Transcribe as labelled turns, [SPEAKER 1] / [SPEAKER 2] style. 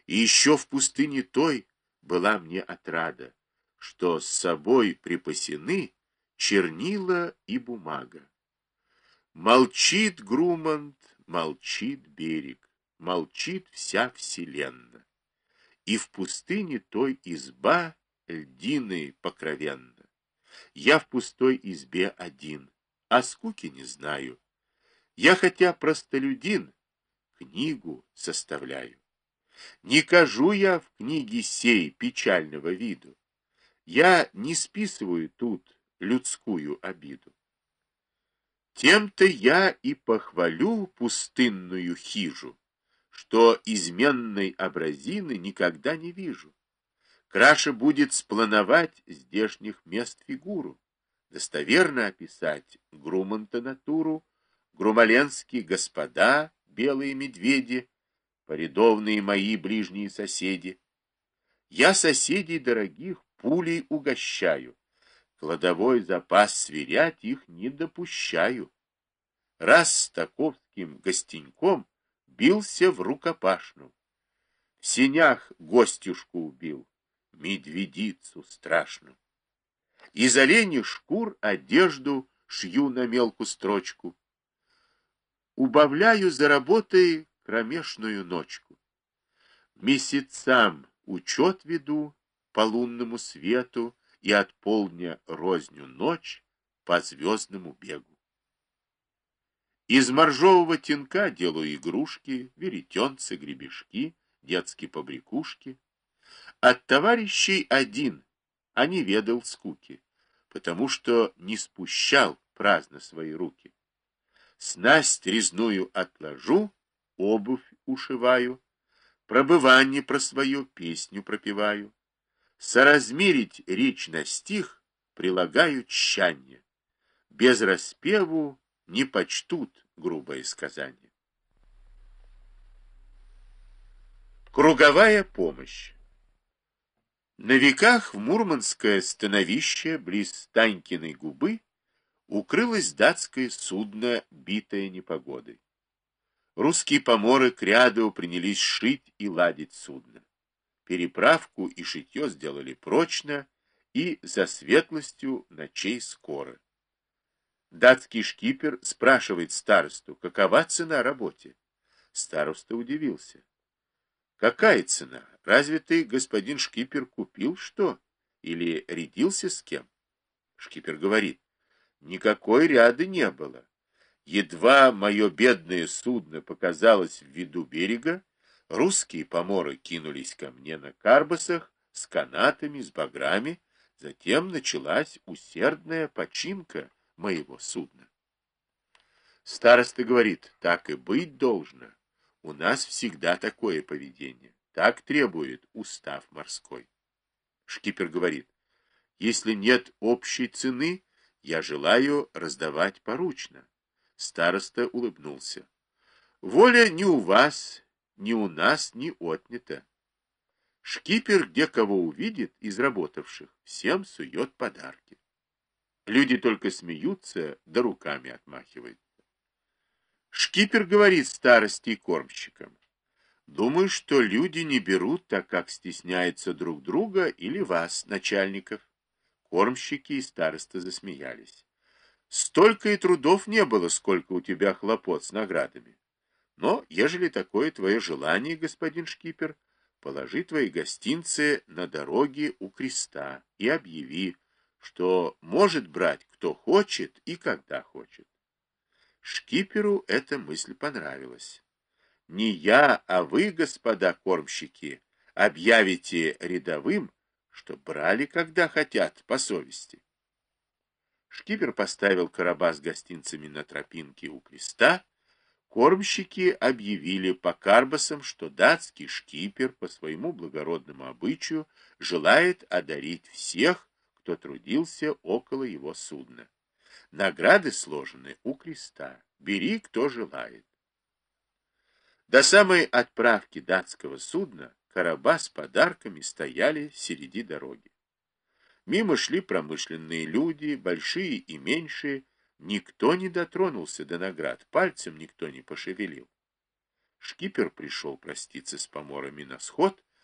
[SPEAKER 1] И еще в пустыне той была мне отрада, что с собой припасены чернила и бумага. Молчит Грумант, молчит берег, молчит вся вселенная. И в пустыне той изба льдины покровенна. Я в пустой избе один, а скуки не знаю. Я, хотя простолюдин, книгу составляю. Не кажу я в книге сей печального виду. Я не списываю тут людскую обиду. Тем-то я и похвалю пустынную хижу, что изменной образины никогда не вижу. Краше будет сплановать здешних мест фигуру, достоверно описать Груманта натуру, грумоленские господа, белые медведи, поредовные мои ближние соседи. Я соседей дорогих пулей угощаю, кладовой запас сверять их не допущаю. Раз с таковским гостеньком бился в рукопашную. В сенях гостюшку убил, медведицу страшную. Из оленьих шкур одежду шью на мелкую строчку. Убавляю за работой кромешную ночку. Месяцам учет веду по лунному свету и от полдня розню ночь по звездному бегу. Из моржового тинка делаю игрушки, веретенцы, гребешки, детские побрякушки. От товарищей один, а не ведал скуки, потому что не спущал праздно свои руки. Снасть резную отложу, обувь ушиваю, пробывание про свою песню пропеваю. Соразмерить речь на стих прилагаю тщание. Без распеву не почтут грубое сказание. Круговая помощь. На веках в мурманское становище близ Танькиной губы укрылось датское судно, битое непогодой. Русские поморы кряду принялись шить и ладить судно. Переправку и шитье сделали прочно и за светлостью ночей скоро. Датский шкипер спрашивает старосту, какова цена работе. Староста удивился. Какая цена? Разве ты, господин шкипер, купил что? Или рядился с кем? Шкипер говорит, никакой ряды не было. Едва мое бедное судно показалось в виду берега, русские поморы кинулись ко мне на карбасах с канатами, с баграми, затем началась усердная починка моего судна. Староста говорит, так и быть должно. У нас всегда такое поведение. Так требует устав морской. Шкипер говорит, если нет общей цены, я желаю раздавать поручно. Староста улыбнулся. Воля ни у вас, ни у нас не отнята. Шкипер, где кого увидит из работавших, всем сует подарки. Люди только смеются, да руками отмахивают. Шкипер говорит старости и кормщикам. Думаю, что люди не берут, так как стесняются друг друга или вас, начальников. Кормщики и староста засмеялись. Столько и трудов не было, сколько у тебя хлопот с наградами. Но, ежели такое твое желание, господин шкипер, положи твои гостинцы на дороге у креста и объяви, что может брать кто хочет и когда хочет. Шкиперу эта мысль понравилась. Не я, а вы, господа кормщики, объявите рядовым, что брали, когда хотят, по совести. Шкипер поставил короба с гостинцами на тропинке у креста. Кормщики объявили по карбасам, что датский шкипер по своему благородному обычаю желает одарить всех, кто трудился около его судна. Награды сложены у креста. Бери, кто желает. До самой отправки датского судна короба с подарками стояли среди дороги. Мимо шли промышленные люди, большие и меньшие. Никто не дотронулся до наград, пальцем никто не пошевелил. Шкипер пришел проститься с поморами на сход,